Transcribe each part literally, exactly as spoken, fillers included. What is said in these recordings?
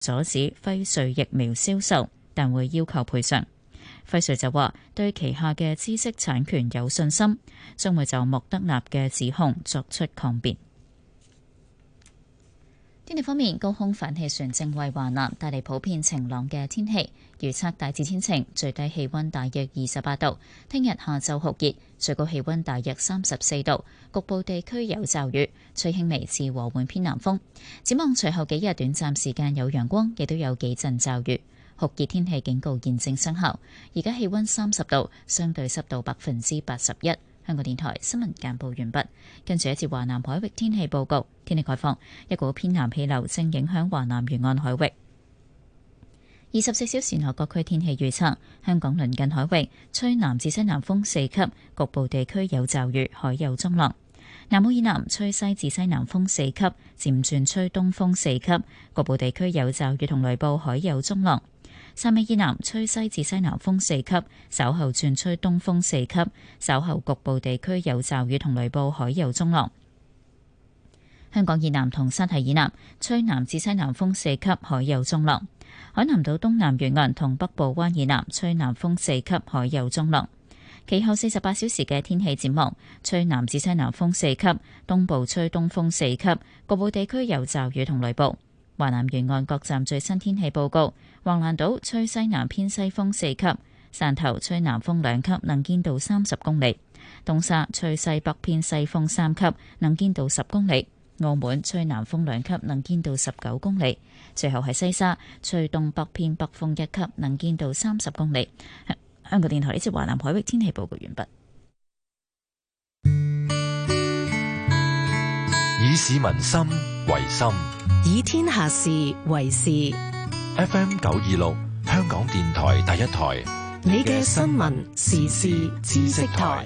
阻止輝瑞疫苗銷售，但會要求賠償。輝瑞就話對旗下嘅知識產權有信心，將會就莫德納嘅指控作出抗辯。天氣方面，高空反氣旋正為華南帶嚟普遍晴朗嘅天氣，預測大致天晴，最低氣溫大約二十八度。聽日下晝酷熱，最高氣溫大約三十四度，局部地區有驟雨，吹輕微至和緩偏南風。展望隨後幾日短暫時間有陽光，亦都有幾陣驟雨。酷熱天氣警告現正生效。而家氣溫三十度，相對濕度百分之八十一。香港電台新聞簡報完畢，跟住一節華南海域天氣報告。天氣概況，一股偏南氣流正影響華南沿岸海域。二十四小時內各區天氣預測：香港鄰近海域吹南至西南風四級，局部地區有驟雨，海有中浪；南澳以南吹西至西南風四級，漸轉吹東風四級，局部地區有驟雨同雷暴，海有中浪。汕尾以南吹西至西南風四級，稍後轉吹東風四級，稍後局部地區有驟雨同雷暴，海有中浪。香港以南同山體以南吹南至西南風四級，海有中浪。海南島東南沿岸同北部灣以南吹南風四級，海有中浪。其後四十八小時嘅天氣展望，吹南至西南風四級，東部吹東風四級，局部地區有驟雨同雷暴。華南沿岸各站最新天氣報告：橫瀾島吹西南偏西風四級，汕頭吹南風兩級，能見度三十公里；東沙吹西北偏西風三級，能見度十公里；澳門吹南風兩級，能見度十九公里。最後係西沙吹東北偏北風一級，能見度三十公里。香港電台呢節華南海域天氣報告完畢。 以市民心為心， 以天下事為事。 F M 九二六，香港電台第一台， 你嘅新聞時事知識台。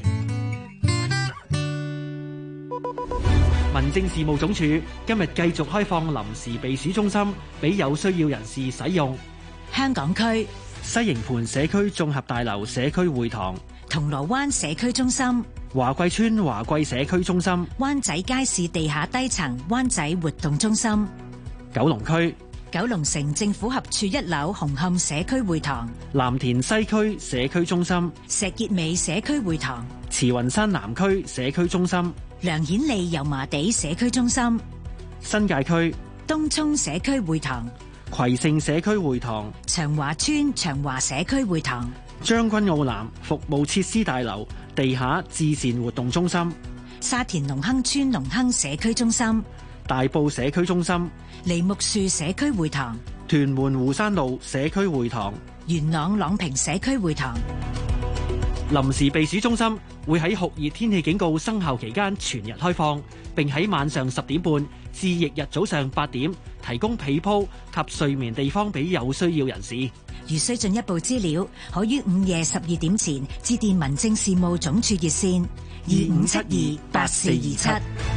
民政事務總署今日繼續開放臨時避暑中心俾有需要人士使用。 香港區西營盤社區綜合大樓社區會堂、 銅鑼灣社區中心、 華貴村華貴社區中心、 灣仔街市地下低層灣仔活動中心、 九龍區九龍城政府合署一樓紅磡社區會堂、 藍田西區社區中心、 石硤尾社區會堂、 慈雲山南區社區中心、 梁顯利油麻地社區中心、 新界區東涌社區會堂、 葵盛社區會堂、 長華村長華社區會堂、 將軍澳南服務設施大樓地下至善活動中心、 沙田隆亨村隆亨社區中心、 大埔社區中心、 梨木樹社區會堂、 屯門湖山路社區會堂、 元朗朗屏社區會堂。 臨時避暑中心會喺酷熱天氣警告生效期間全日開放，並喺晚上十點半至翌日早上八點提供被鋪及睡眠地方俾有需要人士。 如需進一步資料，可於午夜十二點前致電民政事務總署熱線二五七二八四二七。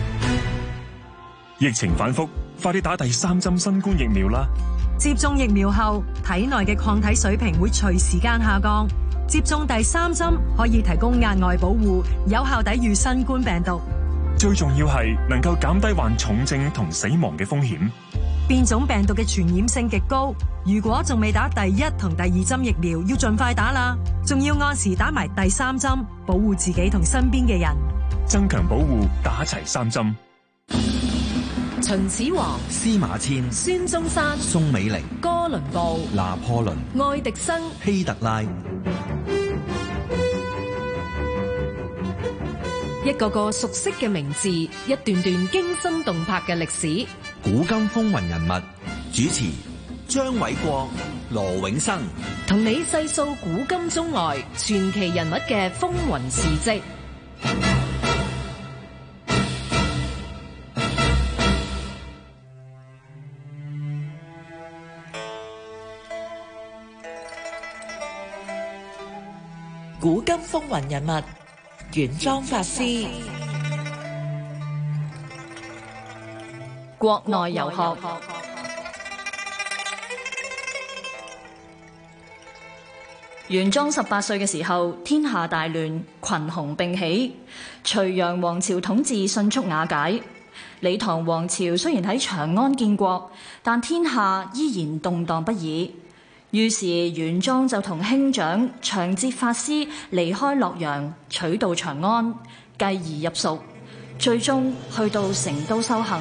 疫情反覆，快啲打第三針新冠疫苗啦！ 接種疫苗後，體內嘅抗體水平會隨時間下降。接種第三針可以提供額外保護，有效抵禦新冠病毒。 最重要係能夠減低患重症同死亡嘅風險。 變種病毒嘅傳染性極高，如果仲未打第一同第二針疫苗，要盡快打啦。仲要按時打埋第三針，保護自己同身邊嘅人。 增強保護，打齊三針。 秦始皇、 司馬遷、 孫中山、 宋美齡、 哥倫布、 拿破崙、 愛迪生、 希特拉， 一個個熟悉嘅名字，一段段驚心動魄嘅歷史。 古今風雲人物，主持張偉國、羅永生， 同你細數古今中外傳奇人物嘅風雲事跡。 古今風雲人物，玄奘法師。 國內遊學。玄奘十八歲嘅時候，天下大亂，群雄並起，隋煬王朝統治迅速瓦解。 李唐王朝雖然喺長安建國，但天下依然動盪不已。於是玄奘就同兄長長捷法師離開洛陽，取道長安，繼而入蜀，最終去到成都修行。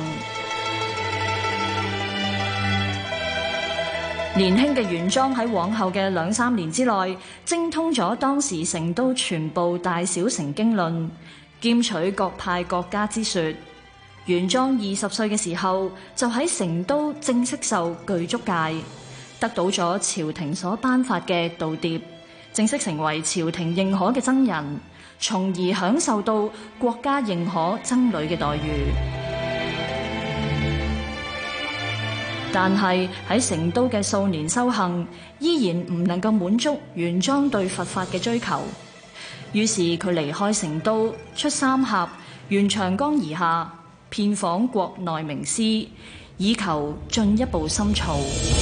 年輕嘅玄奘喺往後嘅兩三年之內，精通咗當時成都全部大小乘經論，兼取各派各家之說。玄奘二十歲嘅時候，就喺成都正式受具足戒，得到咗朝廷所頒發嘅道牒，正式成為朝廷認可嘅僧人，從而享受到國家認可僧侶嘅待遇。但係喺成都嘅數年修行，依然唔能夠滿足玄奘對佛法嘅追求。於是佢離開成都，出三峽，沿長江而下，遍訪國內名師，以求進一步深造。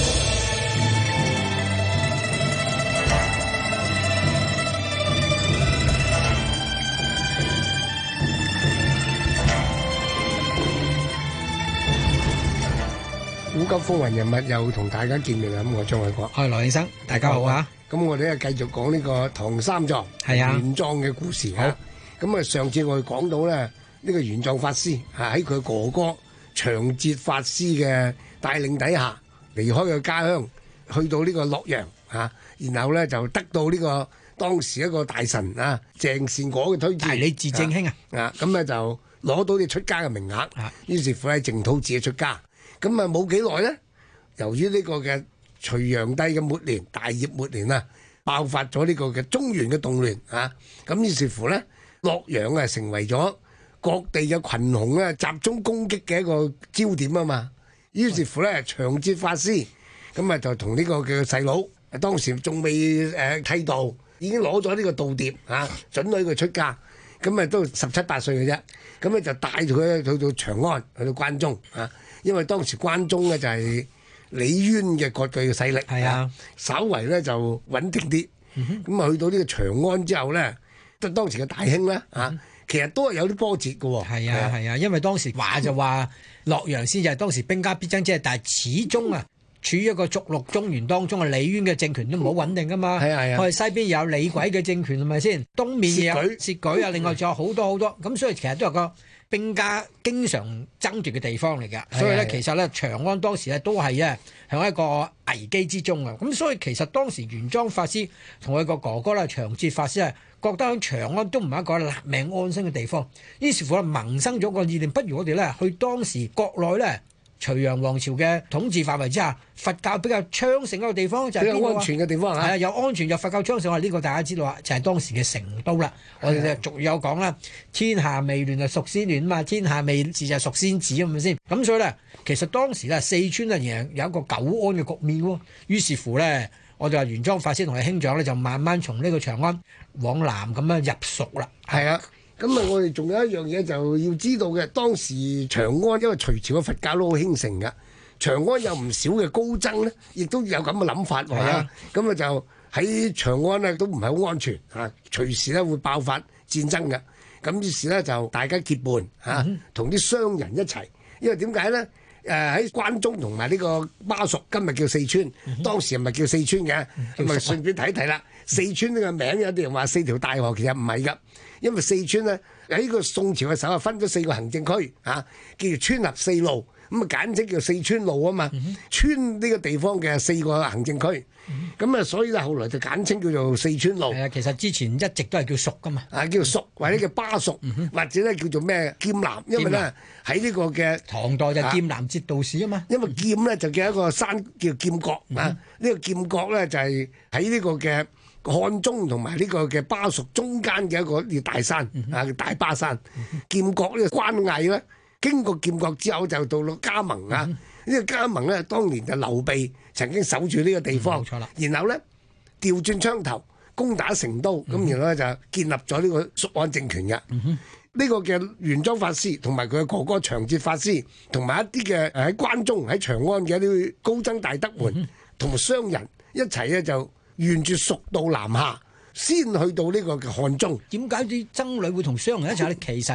古今風雲人物又同大家見面啦！咁我張偉國， 係羅永生，大家好啊！ 咁我哋咧繼續講呢個唐三藏係啊玄奘嘅故事啊！咁啊上次我哋講到咧呢個玄奘法師啊喺佢哥哥長捷法師嘅帶領底下離開佢家鄉，去到呢個洛陽啊，然後咧就得到呢個當時一個大臣啊鄭善果嘅推薦， 大理寺正卿啊啊咁咧就攞到啲出家嘅名額，於是乎喺淨土寺出家。咁啊冇幾耐咧，由於呢個嘅隋煬帝嘅末年，大業末年啊，爆發咗呢個嘅中原嘅動亂啊，咁於是乎咧，洛陽啊成為咗各地嘅群雄咧集中攻擊嘅一個焦點啊嘛。於是乎咧，長捷法師咁啊就同呢個嘅細佬，當時仲未誒剃度，已經攞咗呢個道牒啊，準許佢出家。咁啊都十七八歲嘅啫，咁咧就帶住佢去到長安，去到關中啊。因為當時關中咧就係李淵嘅割據嘅勢力，係啊，稍為咧就穩定啲。咁、嗯、啊去到呢個長安之後咧，都當時嘅大興咧嚇、嗯，其實都係有啲波折嘅喎。 係啊係啊，因為當時話就話洛陽先就係當時兵家必爭之地，但係始終啊處於一個逐鹿中原當中啊，李淵嘅政權都唔好穩定噶嘛。係啊係啊，我哋西邊有李軌嘅政權係咪先？東面有薛舉啊，另外仲有好多好多，咁所以其實都有個兵家經常爭奪嘅地方嚟㗎，所以咧其實咧長安當時咧都係咧喺一個危機之中啊！咁所以其實當時玄奘法師同佢個哥哥咧長捷法師係覺得喺長安都唔係一個立命安身嘅地方，於是乎咧萌生咗個意念，不如我哋咧去當時國內咧隋煬王朝嘅統治範圍之下，佛教比較昌盛一個地方就係比較安全嘅地方啊！係啊，又安全又佛教昌盛，話呢個大家知道啊，就係當時嘅成都啦。我哋就俗有講啦，天下未亂就屬先亂啊嘛，天下未治就屬先治，係咪先？咁所以咧，其實當時咧四川啊，仍然有一個久安嘅局面喎。於是乎咧，我哋話玄奘法師同佢兄長咧，就慢慢從呢個長安往南咁樣入蜀啦。係啊。咁啊，我哋仲有一樣嘢就要知道嘅，當時長安因為隋朝嘅佛教都好興盛㗎，長安有唔少嘅高僧咧，亦都有咁嘅諗法喎。啊，咁啊就喺長安咧都唔係好安全嚇，隨時咧會爆發戰爭嘅。咁於是咧就大家結伴嚇，同啲商人一齊，因為點解咧？誒喺關中同埋呢個巴蜀，今日叫四川，當時唔係叫四川嘅，咁咪順便睇睇啦。四川呢個名有啲人話四條大河，其實唔係㗎，因為四川咧喺個宋朝嘅時候啊，分咗四個行政區嚇，叫做川合四路，咁啊簡稱叫四川路啊嘛。川呢個地方嘅四個行政區，咁啊所以咧後來就簡稱叫做四川路。係啊，其實之前一直都係叫蜀㗎嘛，啊叫蜀或者叫巴蜀，或者咧叫做咩劍南，因為咧喺呢個嘅唐代就劍南節度使啊嘛。因為劍咧就叫一個山叫劍閣啊，呢個劍閣咧就係喺呢個嘅漢中同埋呢個嘅巴蜀中間嘅一個叫大山啊，叫大巴山。劍閣呢個關隘咧，經過劍閣之後就到咗加盟啊。呢個加盟咧，當年就劉備曾經守住呢個地方，冇錯啦。然後咧調轉槍頭攻打成都，咁然後咧就建立咗呢個蜀漢政權嘅。呢個嘅玄奘法師同埋佢嘅哥哥長捷法師，同埋一啲嘅喺關中喺長安嘅一啲高僧大德們，同埋商人一齊咧就沿住蜀道南下，先去到呢個嘅漢中。點解啲僧侶會同商人一齊咧？其實就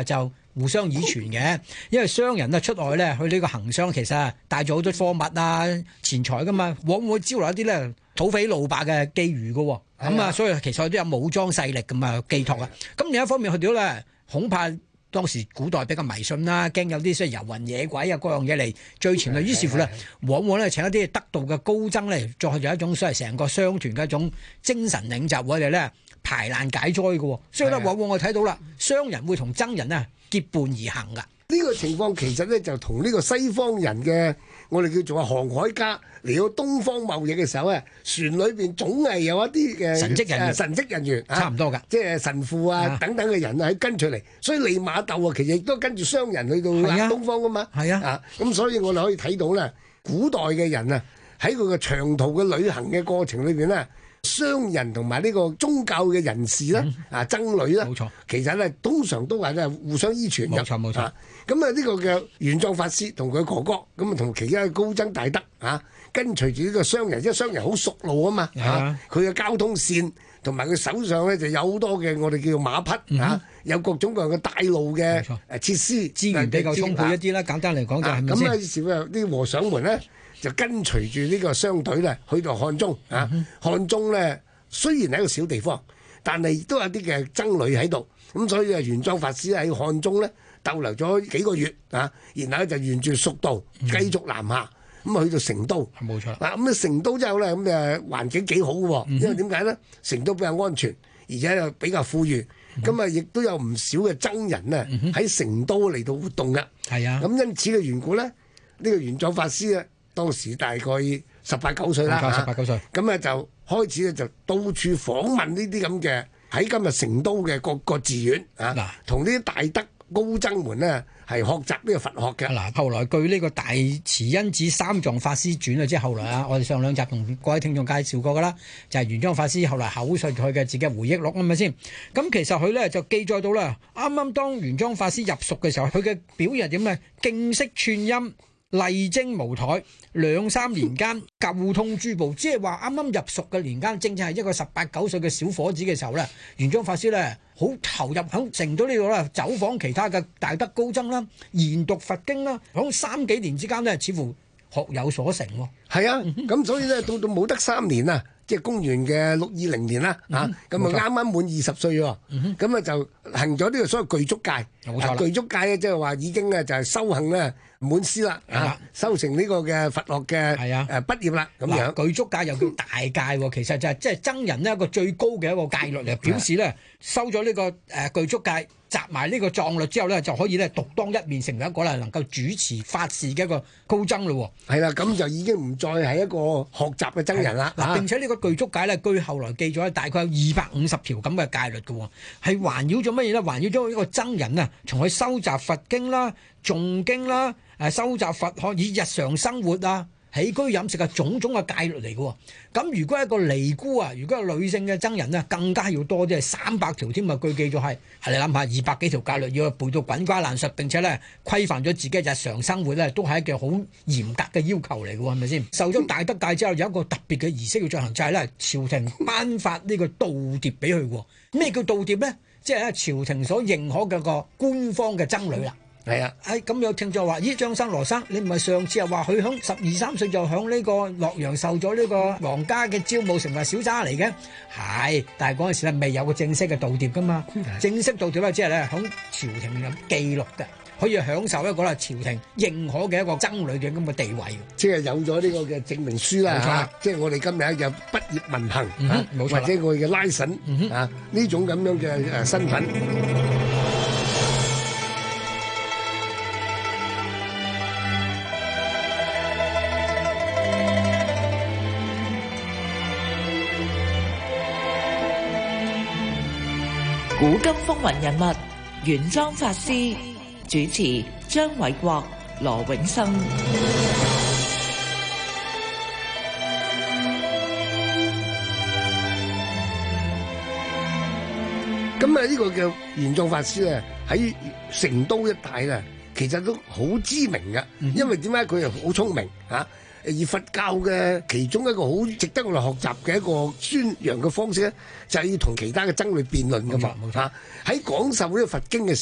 互相以傳嘅，因為商人啊出外咧去呢個行商，其實帶咗好多貨物啊、錢財噶嘛，往往會招來一啲咧土匪路霸嘅機遇噶，咁啊、嗯，所以其實都有武裝勢力咁啊寄託啊。咁另一方面，佢哋咧恐怕當時古代比較迷信啦，驚有啲即係遊魂野鬼啊各樣嘢嚟追傳啊，於是乎咧，往往咧請一啲得道嘅高僧咧，作有一種所謂成個商團嘅一種精神領袖，我哋咧排難解災嘅，所以咧往往我睇到啦，商人會同僧人啊結伴而行噶。 呢個情況其實咧就同呢個西方人嘅我哋叫做航海家嚟到東方貿易嘅時候咧，船裏邊總係有一啲嘅神職人員， 神職人員差唔多㗎， 即係神父啊等等嘅人啊喺跟住嚟，所以利瑪竇啊其實亦都跟住商人去到東方㗎嘛，係啊，啊咁所以我哋可以睇到咧，古代嘅人啊喺佢嘅長途嘅旅行嘅過程裏邊咧。商人同埋呢個宗教嘅人士咧，嗯、啊僧侶咧，冇錯，其實咧通常都係咧互相依傳嘅，冇錯冇錯。咁啊呢個嘅玄奘法師同佢哥哥，咁啊同其他嘅高僧大德啊，跟隨住呢個商人，因為商人好熟路啊嘛，嚇佢嘅交通線同埋佢手上咧就有好多嘅我哋叫做馬匹、嗯、啊，有各種各樣嘅帶路嘅誒設施， 資源比較充沛一啲啦。簡單嚟講就係咁啊，於是乎啲和尚們咧。就跟隨住呢個商隊咧，去到漢中啊！嗯、漢中咧雖然係一個小地方，但係都有啲嘅僧侶喺度，咁所以啊，玄奘法師喺漢中咧逗留咗幾個月啊，然後就沿住蜀道繼續南下，咁啊、嗯、去到成都，冇錯。嗱咁啊成都之後咧，咁誒環境幾好嘅，因為點解咧？成都比較安全，而且又比較富裕，咁啊亦都有唔少嘅僧人咧喺成都嚟到活動嘅。係啊，咁因此嘅緣故咧，呢、呢個玄奘法師啊。當時大概十八九歲啦，十八九歲，咁咧就開始咧就到處訪問呢啲咁嘅喺今日成都嘅各個寺院啊，同呢啲大德高僧們呢係學習呢個佛學嘅。 嗱，後來據呢個《大慈恩寺三藏法師傳》啊，即係後來啊，我哋上兩集同各位聽眾介紹過噶啦，就係玄奘法師後來口述佢嘅自己回憶錄係咪先？咁其實佢咧就記載到啦，啱啱當玄奘法師入蜀嘅時候，佢嘅表現點咧？勁色寸陰。勵精無怠，兩三年間舊通諸部，即係話啱啱入蜀嘅年間，正正係一個十八九歲嘅小伙子嘅時候咧，玄奘法師咧好投入響成都呢度啦，走訪其他嘅大德高僧啦，研讀佛經啦，響三幾年之間咧，似乎學有所成喎。係啊，咁所以咧到到冇得三年啊。即係公元嘅六二零年啦，啊，咁啊啱啱滿二十歲喎，咁啊就行咗呢個所謂具足戒，冇錯啦。具足戒咧即係話已經咧就係修行咧滿師啦，啊，修成呢個嘅佛學嘅誒畢業啦，咁樣。具足戒又叫大戒喎，其實就係即係僧人呢一個最高嘅一個戒律嚟，表示咧收咗呢個誒具足戒。集埋呢個藏律之後咧，就可以咧獨當一面，成為一個咧能夠主持法事嘅一個高僧咯。係啦，咁就已經唔再係一個學習嘅僧人啦。嗱，並且呢個具足戒咧，據後來記咗大概有二百五十條咁嘅戒律嘅，係環繞咗乜嘢咧？環繞咗一個僧人啊，從佢收集佛經啦、誦經啦、誒收集佛學以日常生活啊。起居飲食嘅種種嘅戒律嚟嘅，咁如果係一個尼姑啊，如果係女性嘅僧人咧，更加要多啲，係三百條添啊！據記咗係，係你諗下，二百幾條戒律要背到滾瓜爛熟，並且咧規範咗自己日常生活咧，都係一件好嚴格嘅要求嚟嘅，係咪先？受咗大德戒之後，有一個特別嘅儀式要進行，就係咧朝廷頒發呢個道牒俾佢。咩叫道牒咧？即係咧朝廷所認可嘅個官方嘅僧侶啦。係啊，誒咁有聽眾話：咦，張生羅生，你唔係上次又話佢響十二三歲就響呢個洛陽受咗呢個皇家嘅招募，成為小揸嚟嘅？係，但係嗰陣時咧未有個正式嘅道牒噶嘛。正式道牒咧，即係咧響朝廷有記錄嘅，可以享受一個啦朝廷認可嘅一個僧侶嘅咁嘅地位。即係有咗呢個嘅證明書啦，嚇！即係我哋今日就畢業文憑，嗯、冇錯，或者我哋嘅拉神、嗯、啊呢種咁樣嘅誒身份。 古今風雲人物，玄奘法師，主持張偉國、羅永生。 咁啊，呢個叫玄奘法師咧，喺成都一帶咧，其實都好知名嘅，因為點解佢又好聰明嚇？而佛教嘅其中一個好值得我哋學習嘅一個宣揚嘅方式咧，就係要同其他嘅僧侶辯論噶嘛嚇。喺講授呢個佛經嘅時候，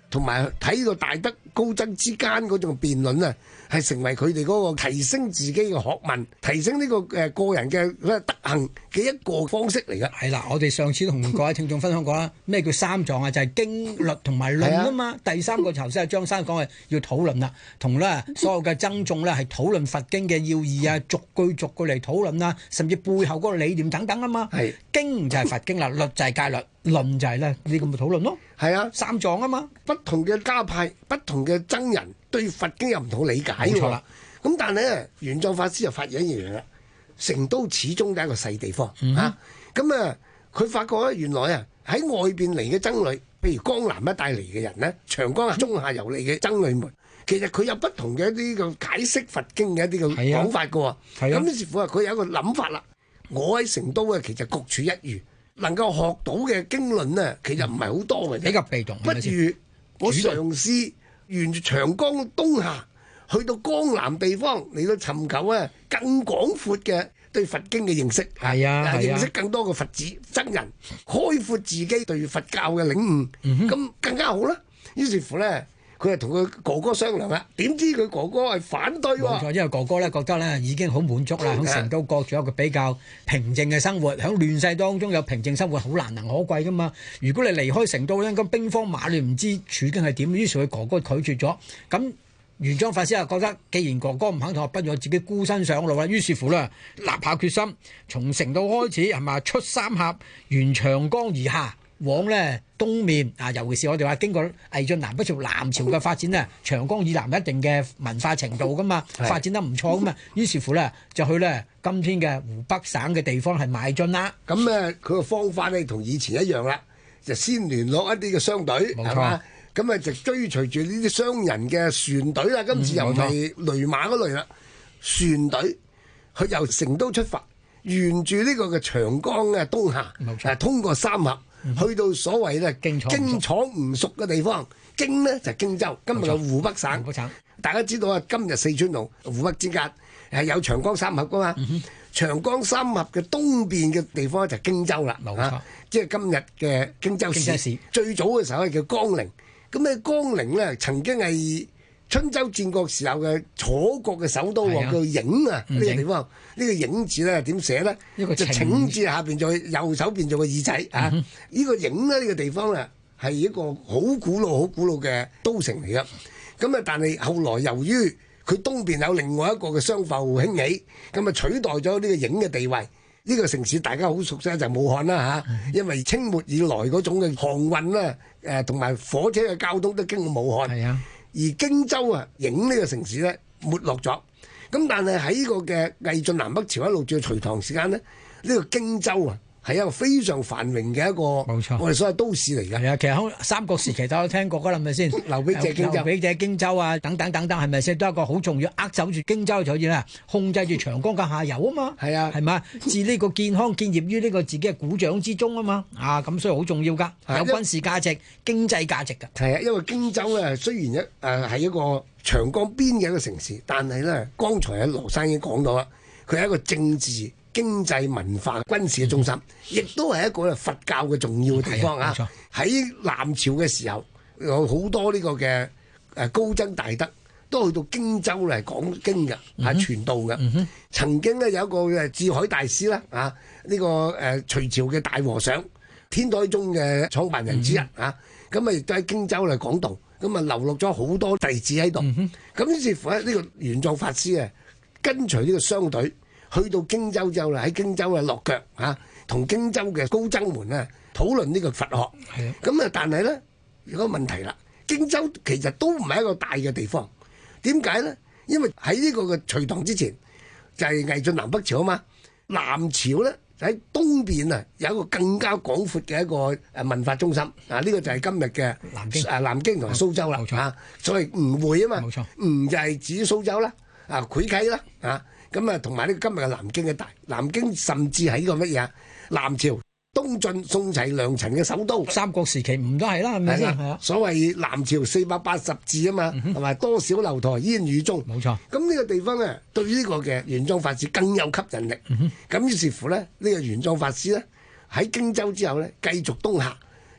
同埋睇個大德高僧之間嗰種辯論啊，係成為佢哋嗰個提升自己嘅學問、提升呢個誒個人嘅德行嘅一個方式嚟㗎。 係啦，我哋上次同各位聽眾分享過啦，咩叫三藏啊？就係、是、經律同埋論啊嘛。第三個頭先係張生講係要討論啦，同咧所有嘅僧眾咧係討論佛經嘅要義啊，逐句逐句嚟討論啊，甚至背後嗰個理念等等啊嘛。係經就係佛經啦，律就係戒律，論就係咧呢個咪討論咯。係啊，三藏啊嘛。 不同嘅家派、不同嘅僧人對佛經有唔同理解喎。冇錯啦。咁但係咧，玄奘法師就發現一樣嘢啦。成都始終都係一個細地方、嗯、啊。咁啊，佢發覺咧，原來啊喺外邊嚟嘅僧侶，譬如江南一帶嚟嘅人咧，長江啊中下游嚟嘅僧侶們，其實佢有不同嘅一啲嘅解釋佛經嘅一啲嘅講法嘅喎。咁於是乎啊，佢有一個諗法啦。我喺成都啊，其實各處一遇，能夠學到嘅經論咧，其實唔係好多嘅，比較被動。不如我嘗試沿住長江東下，去到江南地方嚟到尋求啊更廣闊嘅對佛經嘅認識，係啊，認識更多嘅佛子僧人，開闊自己對佛教嘅領悟，咁、嗯、更加好啦。於是乎咧，佢係同佢哥哥商量啦，點知佢哥哥係反對喎。冇錯，因為哥哥咧覺得咧已經好滿足啦，喺成都過住一個比較平靜嘅生活，喺亂世當中有平靜生活好難能可貴噶嘛。如果你離開成都咧，咁兵荒馬亂，唔知處境係點。於是佢哥哥拒絕咗，咁。玄奘法師啊，覺得既然哥哥唔肯同我，不如我自己孤身上路啦。於是乎咧，立下決心，從成都開始係嘛，出三峽，沿長江而下，往咧東面啊。尤其是我哋話經過魏晉南北朝南朝嘅發展咧，長江以南一定嘅文化程度噶嘛，發展得唔錯噶嘛。於是乎咧，就去咧今天嘅湖北省嘅地方係邁進啦。咁咧，佢個方法咧同以前一樣啦，就先聯絡一啲嘅商隊，係嘛。咁啊就追隨住呢啲商人嘅船隊啦，今次又係雷馬嗰類啦，船隊佢由成都出發，沿住呢個嘅長江嘅東下，誒通過三峽，去到所謂咧京廠吳蜀嘅地方，京呢就係荊州，今日嘅湖北省。湖北省大家知道啊，今日四川同湖北之間係有長江三峽噶嘛，嗯、長江三峽嘅東邊嘅地方就係荊州啦，冇錯，即係今日嘅荊州市。市最早嘅時候係叫江陵。咁咧，江陵咧曾經係春秋戰國時候嘅楚國嘅首都喎，叫郢啊呢個地方。呢個郢字咧點寫咧？就請字下邊再右手邊做個耳仔啊！呢個郢咧呢個地方咧係一個好古老、好古老嘅都城嚟㗎。咁啊，但係後來由於佢東邊有另外一個嘅商埠興起，咁啊取代咗呢個郢嘅地位。呢個城市大家好熟悉就係武漢啦嚇，因為清末以來嗰種嘅航運啦，誒同埋火車嘅交通都經過武漢。係啊，而荊州啊，郢呢個城市咧沒落咗。咁但係喺呢個嘅魏晉南北朝一路至隋唐時間咧，呢個荊州啊係一個非常繁榮嘅一個，冇錯，我哋所謂都市嚟㗎。係啊，其實喺三國時期都有聽過㗎啦，係咪先？劉備借荊州，劉備借荊州啊，等等等等，係咪先？都係一個好重要，扼守住荊州就好似啦，控制住長江嘅下游啊嘛。係啊，係嘛？置呢個健康建業於呢個自己嘅股掌之中啊嘛。啊，咁所以好重要㗎，有軍事價值、經濟價值㗎。係啊，因為荊州咧雖然一誒係一個長江邊嘅一個城市，但係咧，剛才喺羅生已經講到啦，佢係一個政治、經濟、文化、軍事嘅中心，亦都係一個佛教嘅重要嘅地方啊！喺南朝嘅時候，有好多呢個嘅誒高僧大德都去到荊州嚟講經嘅，係傳道嘅。嗯、曾經咧有一個嘅智海大師啦，啊呢、這個誒隋朝嘅大和尚，天台宗嘅創辦人之一、嗯、啊，咁啊亦都喺荊州嚟講道，咁啊流落咗好多弟子喺度。咁於是乎咧，呢個玄奘法師啊，跟隨呢個商隊。去到荊州之後啦，喺荊州啊落腳嚇，同荊州嘅高僧們啊討論呢個佛學。係啊，咁啊，但係咧有個問題啦，荊州其實都唔係一個大嘅地方。點解咧？因為喺呢個嘅隋唐之前就係魏晉南北朝啊嘛。南朝咧喺東邊啊有一個更加廣闊嘅一個誒文化中心啊，呢個就係今日嘅南京啊，南京同埋蘇州啦嚇。所謂吳會啊嘛，冇錯，吳就係指蘇州啦，啊會稽啦啊。咁啊，同埋呢個今日嘅南京嘅大南京，甚至係呢個乜嘢啊？南朝東晉宋齊梁陳嘅首都，三國時期唔都係啦，係咪先？係啊。所謂南朝四百八十字啊嘛，同埋、嗯、多少樓台煙雨中，冇錯。咁呢個地方咧，對於呢個嘅玄奘法師更有吸引力。咁、嗯、於是乎咧，呢、這個玄奘法師咧喺荊州之後咧，繼續東下，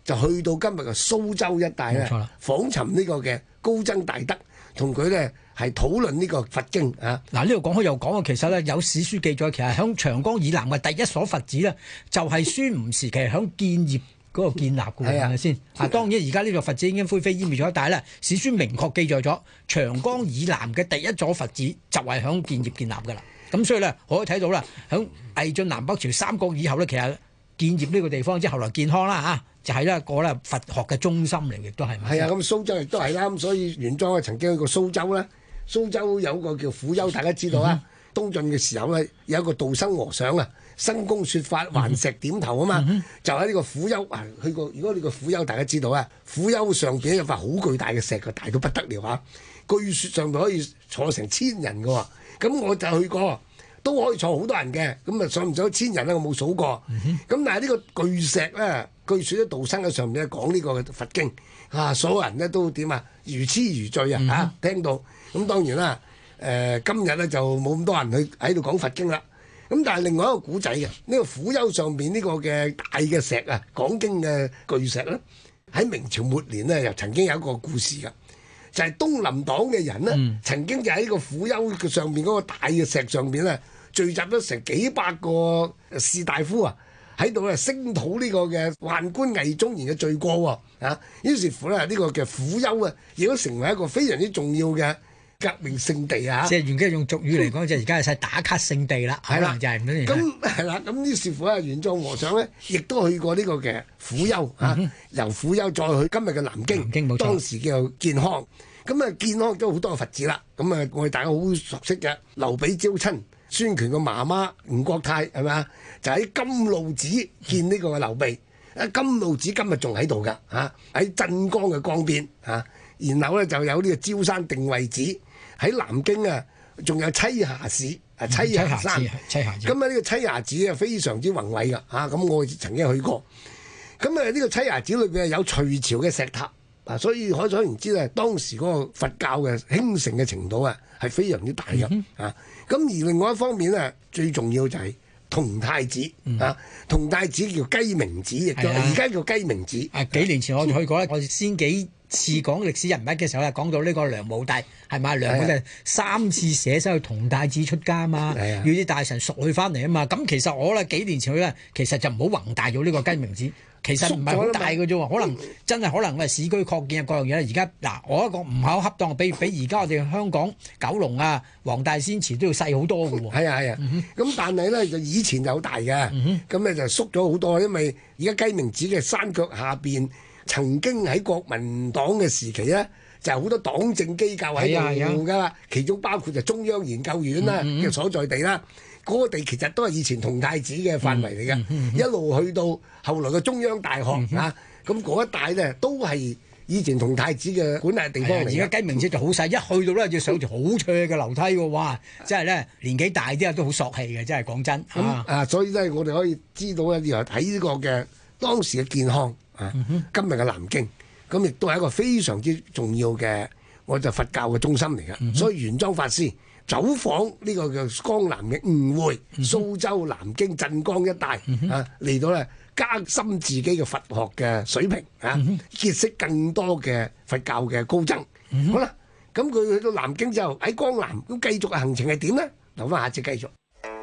就去到今日嘅蘇州一帶咧，訪尋呢個嘅高僧大德，同佢咧係討論呢個佛經啊。 嗱，呢度講開又講啊，其實咧有史書記載，其實響長江以南嘅第一所佛寺咧，就係孫吳時期響建業嗰個建立嘅，係咪先？啊，當然而家呢座佛寺已經灰飛煙滅咗，但係咧史書明確記載咗長江以南嘅第一座佛寺就係響建業建立㗎啦。咁所以咧，可以睇到啦，響魏晉南北朝三國以後咧，其實建業呢個地方即係後來建康啦嚇，就係一個咧佛學嘅中心嚟，亦都係。 係啊，咁蘇州亦都係啦，咁所以玄奘啊曾經去過蘇州啦。蘇州有個叫虎丘，大家知道啊。東晉嘅時候咧，有一個道生和尚啊，生公説法，還石點頭啊嘛，嗯、就喺呢個虎丘啊去過。如果你個虎丘大家知道啊，虎丘上邊有塊好巨大嘅石嘅，大到不得了啊！據説上邊可以坐成千人嘅喎。咁我就去過，都可以坐好多人嘅。咁啊上唔上千人咧？我冇數過。咁、嗯、但係呢個巨石咧，據説咧道生喺上邊講呢個佛經啊，所有人咧都點啊如痴如醉啊嚇、啊！聽到咁當然啦。誒、呃、今日咧就冇咁多人去喺度講佛經啦。咁但係另外一個古仔嘅呢個虎丘上邊呢個嘅大嘅石啊，講經嘅巨石咧，喺明朝末年呢，又曾經有一個故事㗎，就係、是、東林黨嘅人呢，嗯、曾經就喺呢個虎丘嘅上邊嗰個大嘅石上邊咧，聚集咗成幾百個士大夫啊，喺度咧聲討呢個嘅宦官魏忠賢嘅罪過喎啊！於是乎咧，呢、這個嘅虎丘啊，亦都成為一個非常之重要嘅革命聖地啊！即係原基用俗語嚟講，就而家係晒打卡聖地啦。係啦，就係咁樣。咁係啦，咁於是乎啊，玄奘和尚咧，亦都去過呢個嘅虎丘啊，嗯、由虎丘再去今日嘅南京，南京冇錯，當時叫做建康。咁啊，建康都好多個佛寺啦。咁啊，我哋大家好熟悉嘅劉備招親孫權個媽媽吳國太係咪啊？就喺甘露寺見呢個劉備。啊，甘露寺今日仲喺度㗎嚇，喺鎮江嘅江邊嚇、啊。然後咧就有呢個焦山定慧寺。喺南京啊，仲有棲霞寺啊，棲霞山。咁啊，呢個棲霞寺啊，非常之宏偉噶嚇。咁我曾經去過。咁啊，呢個棲霞寺裏邊有隋朝嘅石塔啊，所以可想而知咧，當時嗰個佛教嘅興盛嘅程度啊，係非常之大嘅、嗯、啊。咁而另外一方面咧，最重要就係同泰寺、嗯、啊，同泰寺叫雞鳴寺，亦都而家叫雞鳴寺。啊，幾年前我哋去過咧，我哋先幾次講歷史人物嘅時候咧，講到呢個梁武帝係咪？梁武帝三次捨身去同泰寺出家嘛，要啲大臣贖佢翻嚟啊嘛。咁其實我咧幾年前去咧，其實就唔好宏大咗呢個雞鳴寺，其實唔係好大嘅啫喎，可能真係可能係市區擴建啊各樣嘢。而家嗱，我一個唔係好恰當，比比而家我哋香港九龍啊、黃大仙祠都要細好多嘅喎。係啊係啊，咁、嗯、但係咧就以前就好大嘅，咁咧、嗯、就縮咗好多，因為而家雞鳴寺嘅山腳下邊。曾經喺國民黨嘅時期咧，就係好多黨政機構喺度噶啦，其中包括就中央研究院啦嘅所在地啦。嗰、嗯嗯、個地其實都係以前同泰寺嘅範圍嚟嘅，嗯嗯嗯、一路去到後來嘅中央大學、嗯、啊，咁嗰一帶咧都係以前同泰寺嘅管轄地方嚟。而家雞鳴寺就好細，一去到咧就上住好斜嘅樓梯喎，哇！真係咧年紀大啲啊都好索氣嘅，真係講真。咁啊，啊，所以咧我哋可以知道咧，原來睇呢個嘅當時嘅健康。啊！今日嘅南京，咁亦都係一個非常之重要嘅，我就佛教嘅中心嚟嘅。嗯、所以玄奘法師走訪呢個叫江南嘅吳會、嗯、蘇州、南京、鎮江一帶、嗯、啊，嚟到咧加深自己嘅佛學嘅水平啊，嗯、結識更多嘅佛教嘅高僧。嗯、好啦，咁佢去到南京之後喺江南咁繼續嘅行程係點呢？留翻下次繼續。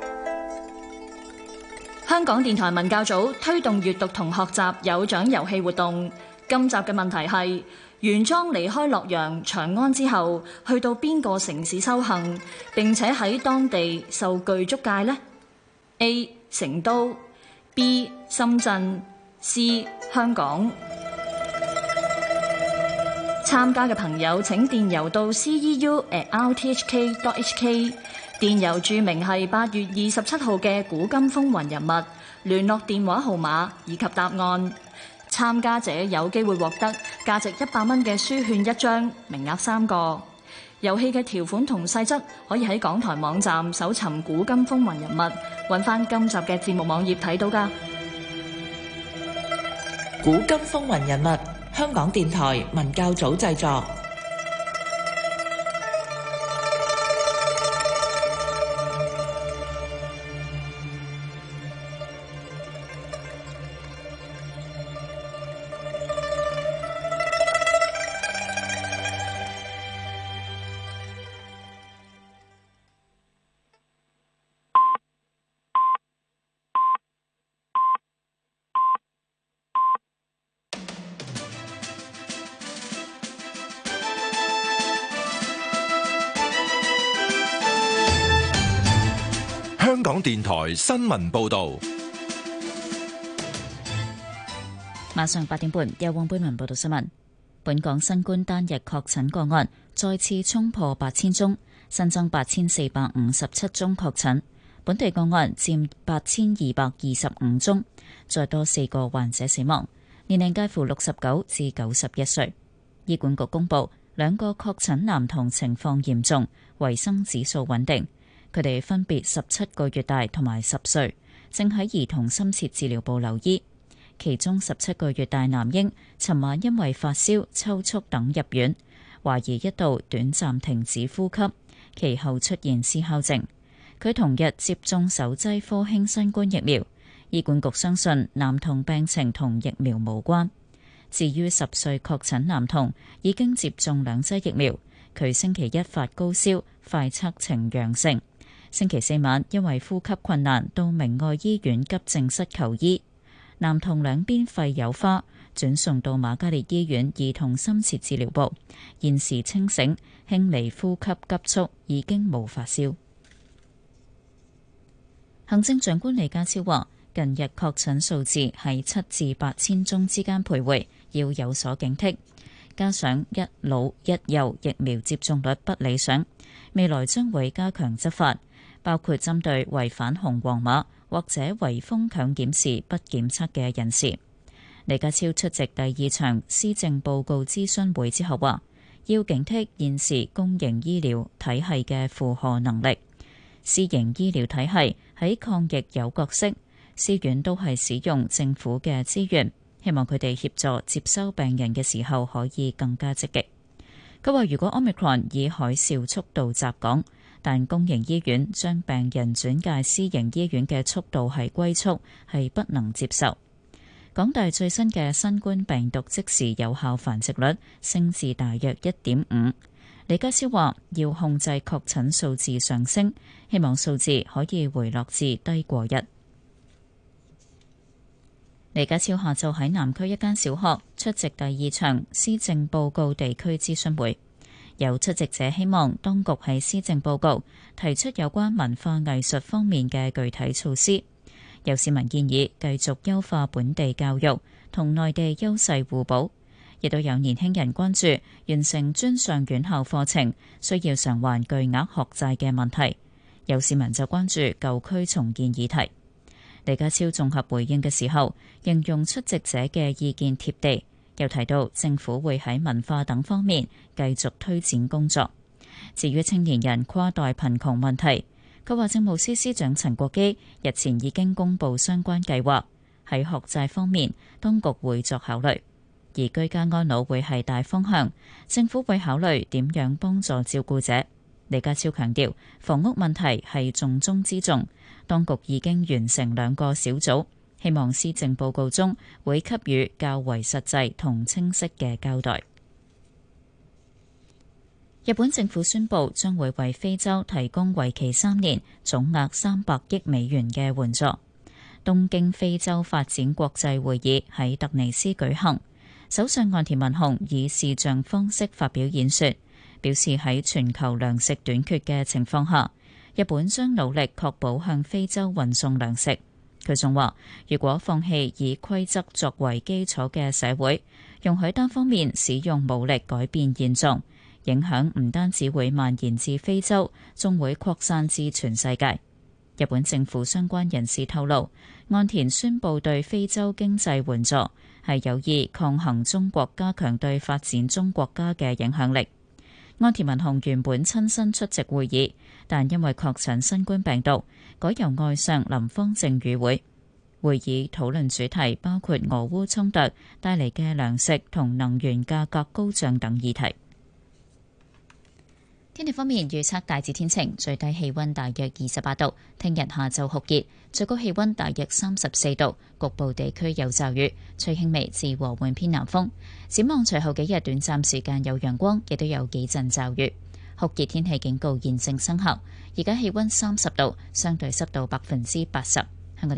香港電台文教組推動閱讀同學習有獎遊戲活動。今集嘅問題係：玄奘離開洛陽、長安之後，去到邊個城市修行，並且喺當地受具足戒呢？ A. 成都 B. 深圳 C. 香港。參加嘅朋友請電郵到 c e u at r t h k dot h k。電郵註明係八月二十七號嘅古今風雲人物，聯絡電話號碼以及答案。參加者有機會獲得價值一百蚊嘅書券一張，名額三個。遊戲嘅條款同細則可以喺港台網站搜尋古今風雲人物，揾翻今集嘅節目網頁睇到㗎。 古今風雲人物，香港電台文教組製作。 電台新聞報道。 晚上八點半，由黃貝文報道新聞。本港新冠單日確診個案再次衝破八千宗，新增八千四百五十七宗確診，本地個案佔八千二百二十五宗，再多四個患者死亡，年齡介乎六十九至九十一歲。醫管局公布兩個確診男童情況嚴重，維生指數穩定，佢哋分別十七個月大同埋十歲，正喺兒童深切治療部留醫。其中十七個月大男嬰尋晚因為發燒、抽搐等入院，懷疑一度短暫停止呼吸，其後出現思考症。佢同日接種首劑科興新冠疫苗，醫管局相信男童病情同疫苗無關。至於十歲確診男童已經接種兩劑疫苗，佢星期一發高燒，快測呈陽性。星期四晚因為呼吸困難到明愛醫院急症室求醫。男童兩邊肺有花，轉送到瑪嘉烈醫院兒童深切治療部，現時清醒，輕微呼吸急促，已經無發燒。行政長官李家超話，近日確診數字喺七至八千宗之間徘徊，要有所警惕。加上一老一幼疫苗接種率不理想，未來將會加強執法，包括針對違反紅黃碼或者圍封強檢時不檢測嘅人士。李家超出席第二場施政報告諮詢會之後話，要警惕現時公營醫療體系嘅負荷能力。私營醫療體系喺抗疫有角色，私院都係使用政府嘅資源，希望佢哋協助接收病人嘅時候可以更加積極。佢話如果 Omicron 以海嘯速度襲港，但公營醫院將病人轉介私營醫院嘅速度係龜速，係不能接受。港大最新嘅新冠病毒即時有效繁殖率升至大約一點五。李家超話要控制確診數字上升，希望數字可以回落至低過一。李家超下晝喺南區一間小學出席第二場施政報告地區諮詢會。有出席者希望當局喺施政報告提出有關文化藝術方面嘅具體措施。有市民建議繼續優化本地教育，同內地優勢互補。亦都有年輕人關注完成專上院校課程需要償還巨額學債嘅問題。有市民就關注舊區重建議題。李家超綜合回應嘅時候，形容出席者嘅意見貼地。又提到政府會喺文化等方面繼續推展工作。至於青年人跨代貧窮問題，佢話政務司司長陳國基日前已經公布相關計劃，喺學債方面當局會作考慮，而居家安老會係大方向，政府會考慮點樣幫助照顧者。李家超強調房屋問題係重中之重，當局已經完成兩個小組，希望施政報告中會給予較為實際同清晰嘅交代。日本政府宣布將會為非洲提供為期三年、總額三百億美元嘅援助。東京非洲發展國際會議喺突尼斯舉行，首相岸田文雄以視像方式發表演說，表示喺全球糧食短缺嘅情況下，日本將努力確保向非洲運送糧食。佢仲話，如果放棄以規則作為基礎嘅社會，容許單方面使用武力改變現狀，影響唔單止會蔓延至非洲，仲會擴散至全世界。日本政府相關人士透露，岸田宣布對非洲經濟援助，係有意抗衡中國加強對發展中國家嘅影響力。岸田文雄原本親身出席會議，但因為確診新冠病毒，改由外相林芳正與會。會議討論主題包括俄烏衝突帶嚟嘅糧食同能源價格高漲等議題。天氣方面預測大致天晴，最低氣溫大約二十八度。聽日下晝酷熱，最高氣溫大約三十四度，局部地區有驟雨，吹輕微至和緩偏南風。展望隨後幾日短暫時間有陽光，亦都有幾陣驟雨。酷熱天氣警告現正生效。而家氣溫三十度，相對濕度百分之八十。